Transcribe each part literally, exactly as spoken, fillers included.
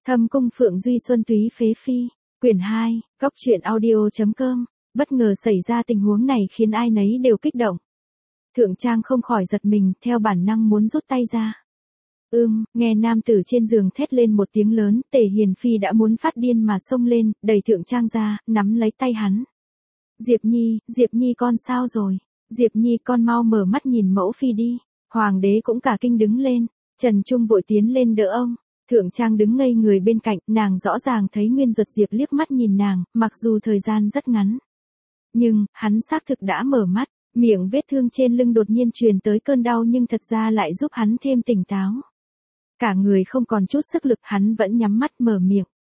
Thâm cung Phượng Duy Xuân Túy Phế Phi, quyển hai, góc truyện audio.com, bất ngờ xảy ra tình huống này khiến ai nấy đều kích động. Thượng Trang không khỏi giật mình, theo bản năng muốn rút tay ra. Ưm, nghe nam tử trên giường thét lên một tiếng lớn, Tề Hiền Phi đã muốn phát điên mà xông lên, đẩy Thượng Trang ra, nắm lấy tay hắn. Diệp Nhi, Diệp Nhi con sao rồi? Diệp Nhi con mau mở mắt nhìn mẫu phi đi. Hoàng đế cũng cả kinh đứng lên, Trần Trung vội tiến lên đỡ ông. Thượng Trang đứng ngây người bên cạnh, nàng rõ ràng thấy Nguyên Duật Diệp liếc mắt nhìn nàng, mặc dù thời gian rất ngắn. Nhưng, hắn xác thực đã mở mắt, miệng vết thương trên lưng đột nhiên truyền tới cơn đau nhưng thật ra lại giúp hắn thêm tỉnh táo. Cả người không còn chút sức lực, hắn vẫn nhắm mắt mở miệng.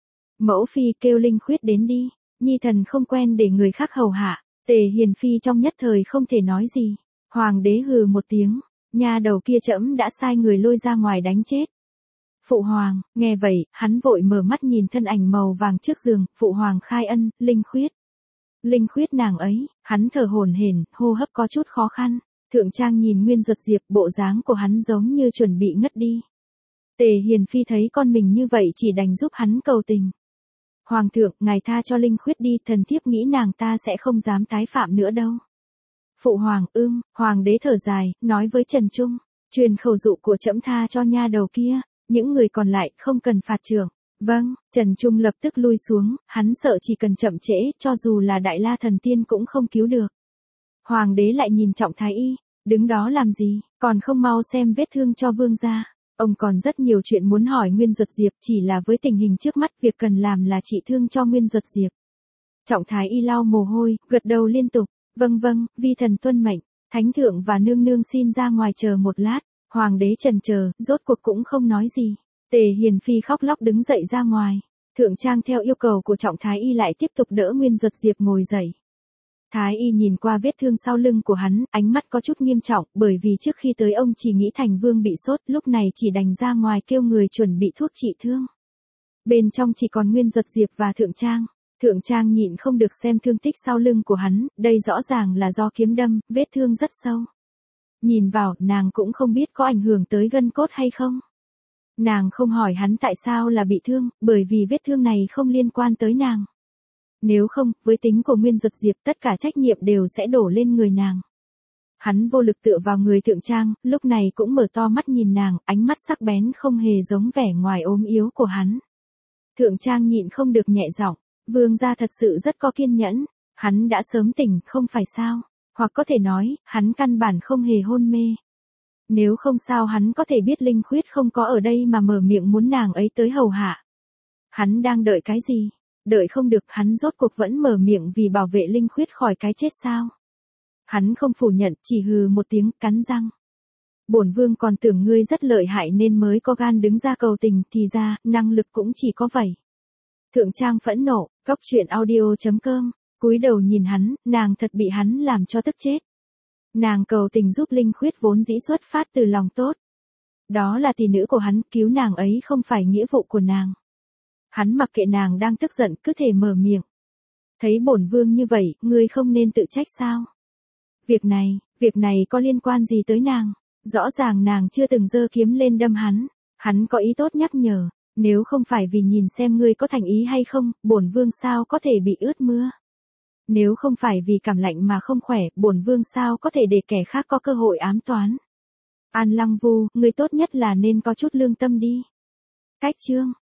Mẫu phi kêu Linh Khuyết đến đi, Nhi thần không quen để người khác hầu hạ. Tề Hiền Phi trong nhất thời không thể nói gì. Hoàng đế hừ một tiếng, nha đầu kia trẫm đã sai người lôi ra ngoài đánh chết. Phụ hoàng, nghe vậy, hắn vội mở mắt nhìn thân ảnh màu vàng trước giường, phụ hoàng khai ân, Linh Khuyết. Linh Khuyết nàng ấy, hắn thở hổn hển, hô hấp có chút khó khăn. Thượng Trang nhìn Nguyên Duật Diệp, bộ dáng của hắn giống như chuẩn bị ngất đi. Tề Hiền Phi thấy con mình như vậy chỉ đành giúp hắn cầu tình. Hoàng thượng, ngài tha cho Linh Khuyết đi, thần thiếp nghĩ nàng ta sẽ không dám tái phạm nữa đâu. Phụ hoàng, ưm, hoàng đế thở dài, nói với Trần Trung, truyền khẩu dụ của trẫm tha cho nha đầu kia, những người còn lại không cần phạt trưởng. Vâng, Trần Trung lập tức lui xuống, hắn sợ chỉ cần chậm trễ, cho dù là Đại La Thần Tiên cũng không cứu được. Hoàng đế lại nhìn Trọng Thái Y, đứng đó làm gì, còn không mau xem vết thương cho vương gia. Ông còn rất nhiều chuyện muốn hỏi Nguyên Duật Diệp, chỉ là với tình hình trước mắt việc cần làm là trị thương cho Nguyên Duật Diệp. Trọng Thái Y lau mồ hôi, gật đầu liên tục, vâng vâng, vi thần tuân mệnh, thánh thượng và nương nương xin ra ngoài chờ một lát. Hoàng đế trần chờ, rốt cuộc cũng không nói gì. Tề Hiền Phi khóc lóc đứng dậy ra ngoài. Thượng Trang theo yêu cầu của Trọng Thái Y lại tiếp tục đỡ Nguyên Duật Diệp ngồi dậy. Thái Y nhìn qua vết thương sau lưng của hắn, ánh mắt có chút nghiêm trọng, bởi vì trước khi tới ông chỉ nghĩ Thành Vương bị sốt, lúc này chỉ đành ra ngoài kêu người chuẩn bị thuốc trị thương. Bên trong chỉ còn Nguyên Duật Diệp và Thượng Trang. Thượng Trang nhịn không được xem thương tích sau lưng của hắn, đây rõ ràng là do kiếm đâm, vết thương rất sâu. Nhìn vào, nàng cũng không biết có ảnh hưởng tới gân cốt hay không. Nàng không hỏi hắn tại sao là bị thương, bởi vì vết thương này không liên quan tới nàng. Nếu không, với tính của Nguyên Duật Diệp tất cả trách nhiệm đều sẽ đổ lên người nàng. Hắn vô lực tựa vào người Thượng Trang, lúc này cũng mở to mắt nhìn nàng, ánh mắt sắc bén không hề giống vẻ ngoài ốm yếu của hắn. Thượng Trang nhịn không được nhẹ giọng, vương gia thật sự rất có kiên nhẫn, hắn đã sớm tỉnh, không phải sao, hoặc có thể nói, hắn căn bản không hề hôn mê. Nếu không sao hắn có thể biết Linh Khuyết không có ở đây mà mở miệng muốn nàng ấy tới hầu hạ. Hắn đang đợi cái gì? Đợi không được, hắn rốt cuộc vẫn mở miệng vì bảo vệ Linh Khuyết khỏi cái chết sao? Hắn không phủ nhận, chỉ hừ một tiếng, cắn răng. Bổn vương còn tưởng ngươi rất lợi hại nên mới có gan đứng ra cầu tình, thì ra, năng lực cũng chỉ có vậy. Thượng Trang phẫn nộ, góc truyện audio.com, cúi đầu nhìn hắn, nàng thật bị hắn làm cho tức chết. Nàng cầu tình giúp Linh Khuyết vốn dĩ xuất phát từ lòng tốt. Đó là tỷ nữ của hắn, cứu nàng ấy không phải nghĩa vụ của nàng. Hắn mặc kệ nàng đang tức giận, cứ thể mở miệng. Thấy bổn vương như vậy, ngươi không nên tự trách sao? Việc này, việc này có liên quan gì tới nàng? Rõ ràng nàng chưa từng giơ kiếm lên đâm hắn. Hắn có ý tốt nhắc nhở, nếu không phải vì nhìn xem ngươi có thành ý hay không, bổn vương sao có thể bị ướt mưa? Nếu không phải vì cảm lạnh mà không khỏe, bổn vương sao có thể để kẻ khác có cơ hội ám toán? An Lăng Vu, ngươi tốt nhất là nên có chút lương tâm đi. Cách chương